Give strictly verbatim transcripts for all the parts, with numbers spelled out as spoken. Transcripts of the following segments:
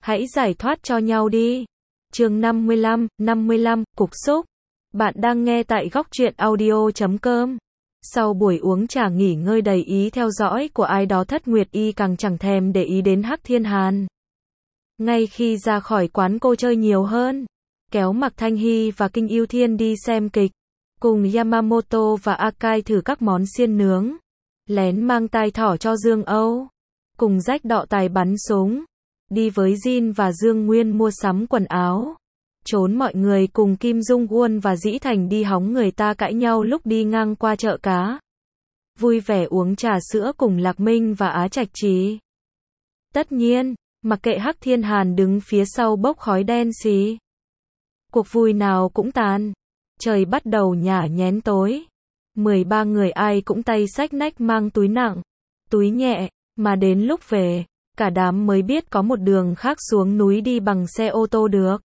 Hãy giải thoát cho nhau đi. Chương năm mươi lăm, năm mươi lăm, cục xúc. Bạn đang nghe tại góc truyện audio chấm com. Sau buổi uống trà nghỉ ngơi đầy ý theo dõi của ai đó, Thất Nguyệt Y càng chẳng thèm để ý đến Hắc Thiên Hàn. Ngay khi ra khỏi quán, cô chơi nhiều hơn, kéo Mạc Thanh Hy và Kinh Yêu Thiên đi xem kịch, cùng Yamamoto và Akai thử các món xiên nướng, lén mang tai thỏ cho Dương Âu, cùng rách đọ tài bắn súng, đi với Jin và Dương Nguyên mua sắm quần áo, trốn mọi người cùng Kim Dung Won và Dĩ Thành đi hóng người ta cãi nhau lúc đi ngang qua chợ cá, vui vẻ uống trà sữa cùng Lạc Minh và Á Trạch Trì. Tất nhiên, mặc kệ Hắc Thiên Hàn đứng phía sau bốc khói đen xì, cuộc vui nào cũng tàn. Trời bắt đầu nhả nhén tối. mười ba người ai cũng tay xách nách mang túi nặng, túi nhẹ, mà đến lúc về, cả đám mới biết có một đường khác xuống núi đi bằng xe ô tô được.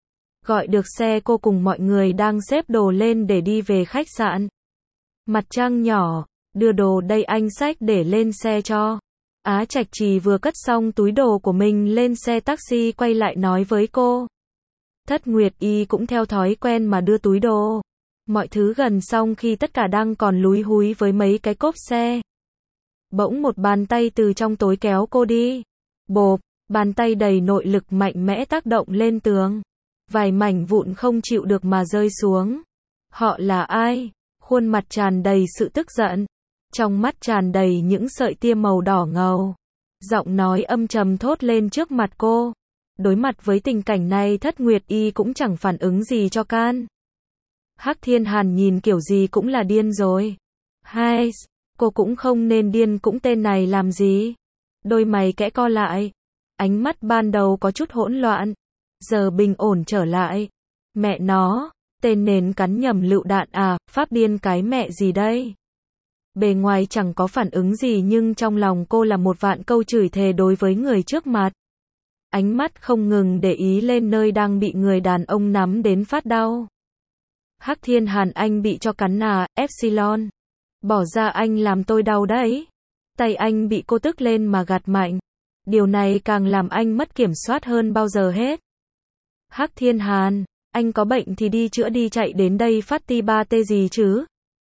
Gọi được xe, cô cùng mọi người đang xếp đồ lên để đi về khách sạn. Mặt trăng nhỏ, đưa đồ đây anh xách để lên xe cho. Á Trạch Trì vừa cất xong túi đồ của mình lên xe taxi quay lại nói với cô. Thất Nguyệt Y cũng theo thói quen mà đưa túi đồ. Mọi thứ gần xong khi tất cả đang còn lúi húi với mấy cái cốp xe. Bỗng một bàn tay từ trong tối kéo cô đi. Bộp, bàn tay đầy nội lực mạnh mẽ tác động lên tường. Vài mảnh vụn không chịu được mà rơi xuống. Họ là ai? Khuôn mặt tràn đầy sự tức giận. Trong mắt tràn đầy những sợi tia màu đỏ ngầu. Giọng nói âm trầm thốt lên trước mặt cô. Đối mặt với tình cảnh này, Thất Nguyệt Y cũng chẳng phản ứng gì cho can. Hắc Thiên Hàn nhìn kiểu gì cũng là điên rồi. Hai, cô cũng không nên điên, cũng tên này làm gì? Đôi mày kẽ co lại. Ánh mắt ban đầu có chút hỗn loạn, giờ bình ổn trở lại. Mẹ nó, tên nến cắn nhầm lựu đạn à, pháp điên cái mẹ gì đây? Bề ngoài chẳng có phản ứng gì nhưng trong lòng cô là một vạn câu chửi thề đối với người trước mặt. Ánh mắt không ngừng để ý lên nơi đang bị người đàn ông nắm đến phát đau. Hắc Thiên Hàn, anh bị cho cắn à? Epsilon. Bỏ ra, anh làm tôi đau đấy. Tay anh bị cô tức lên mà gạt mạnh. Điều này càng làm anh mất kiểm soát hơn bao giờ hết. Hắc Thiên Hàn, anh có bệnh thì đi chữa đi, chạy đến đây phát ti ba tê gì chứ?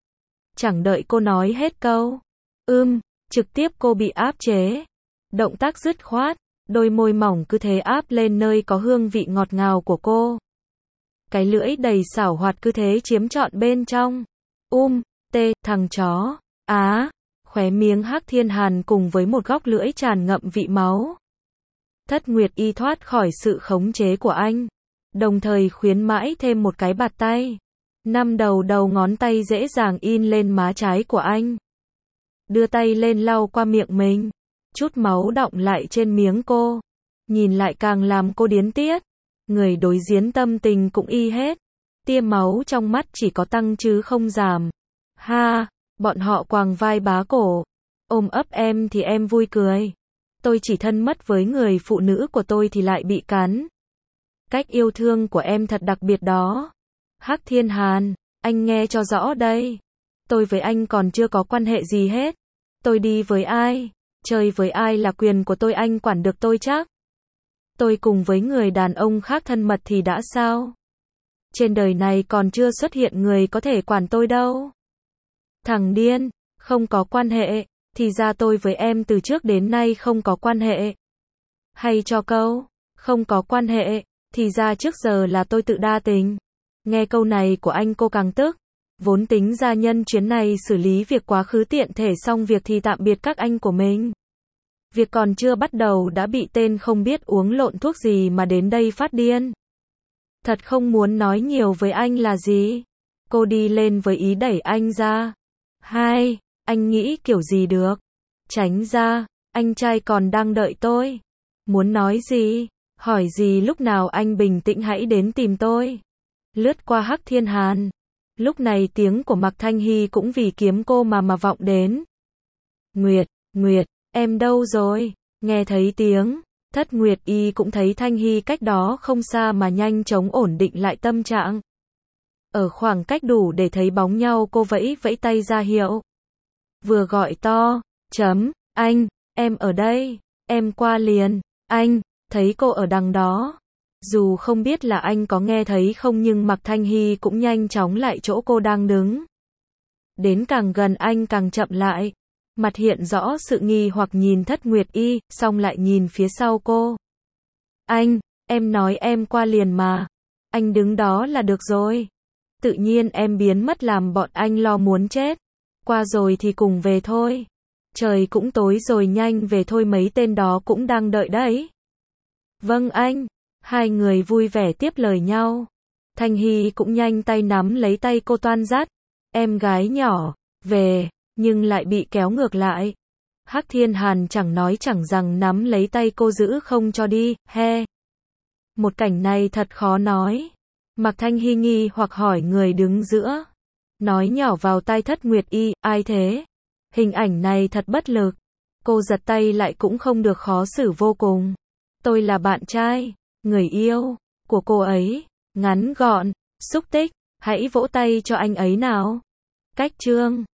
Chẳng đợi cô nói hết câu. Ưm, trực tiếp cô bị áp chế. Động tác dứt khoát. Đôi môi mỏng cứ thế áp lên nơi có hương vị ngọt ngào của cô. Cái lưỡi đầy xảo hoạt cứ thế chiếm trọn bên trong. Um, tê, thằng chó. Á, khóe miếng Hắc Thiên Hàn cùng với một góc lưỡi tràn ngậm vị máu. Thất Nguyệt Y thoát khỏi sự khống chế của anh, đồng thời khuyến mãi thêm một cái bạt tay. Năm đầu đầu ngón tay dễ dàng in lên má trái của anh. Đưa tay lên lau qua miệng mình. Chút máu đọng lại trên miếng cô. Nhìn lại càng làm cô điến tiết. Người đối diện tâm tình cũng y hết. Tia máu trong mắt chỉ có tăng chứ không giảm. Ha, bọn họ quàng vai bá cổ. Ôm ấp em thì em vui cười. Tôi chỉ thân mật với người phụ nữ của tôi thì lại bị cắn. Cách yêu thương của em thật đặc biệt đó. Hắc Thiên Hàn, anh nghe cho rõ đây. Tôi với anh còn chưa có quan hệ gì hết. Tôi đi với ai, chơi với ai là quyền của tôi, anh quản được tôi chắc? Tôi cùng với người đàn ông khác thân mật thì đã sao? Trên đời này còn chưa xuất hiện người có thể quản tôi đâu. Thằng điên, không có quan hệ, thì ra tôi với em từ trước đến nay không có quan hệ. Hay cho câu, không có quan hệ, thì ra trước giờ là tôi tự đa tình. Nghe câu này của anh cô càng tức. Vốn tính ra nhân chuyến này xử lý việc quá khứ tiện thể xong việc thì tạm biệt các anh của mình. Việc còn chưa bắt đầu đã bị tên không biết uống lộn thuốc gì mà đến đây phát điên. Thật không muốn nói nhiều với anh là gì. Cô đi lên với ý đẩy anh ra. Hai, anh nghĩ kiểu gì được. Tránh ra, anh trai còn đang đợi tôi. Muốn nói gì, hỏi gì lúc nào anh bình tĩnh hãy đến tìm tôi. Lướt qua Hắc Thiên Hàn. Lúc này tiếng của Mạc Thanh Hy cũng vì kiếm cô mà mà vọng đến. Nguyệt, Nguyệt, em đâu rồi? Nghe thấy tiếng, Thất Nguyệt Y cũng thấy Thanh Hy cách đó không xa mà nhanh chóng ổn định lại tâm trạng. Ở khoảng cách đủ để thấy bóng nhau, cô vẫy vẫy tay ra hiệu. Vừa gọi to, chấm, anh, em ở đây, em qua liền, anh, thấy cô ở đằng đó. Dù không biết là anh có nghe thấy không nhưng Mạc Thanh Hy cũng nhanh chóng lại chỗ cô đang đứng. Đến càng gần anh càng chậm lại. Mặt hiện rõ sự nghi hoặc nhìn Thất Nguyệt Y, xong lại nhìn phía sau cô. Anh, em nói em qua liền mà. Anh đứng đó là được rồi. Tự nhiên em biến mất làm bọn anh lo muốn chết. Qua rồi thì cùng về thôi. Trời cũng tối rồi, nhanh về thôi, mấy tên đó cũng đang đợi đấy. Vâng anh. Hai người vui vẻ tiếp lời nhau. Thanh Hy cũng nhanh tay nắm lấy tay cô toan dắt. Em gái nhỏ, về, nhưng lại bị kéo ngược lại. Hắc Thiên Hàn chẳng nói chẳng rằng nắm lấy tay cô giữ không cho đi, he. Một cảnh này thật khó nói. Mạc Thanh Hy nghi hoặc hỏi người đứng giữa. Nói nhỏ vào tai Thất Nguyệt Y, ai thế? Hình ảnh này thật bất lực. Cô giật tay lại cũng không được, khó xử vô cùng. Tôi là bạn trai, người yêu, của cô ấy. Ngắn gọn, xúc tích, hãy vỗ tay cho anh ấy nào. Cách chương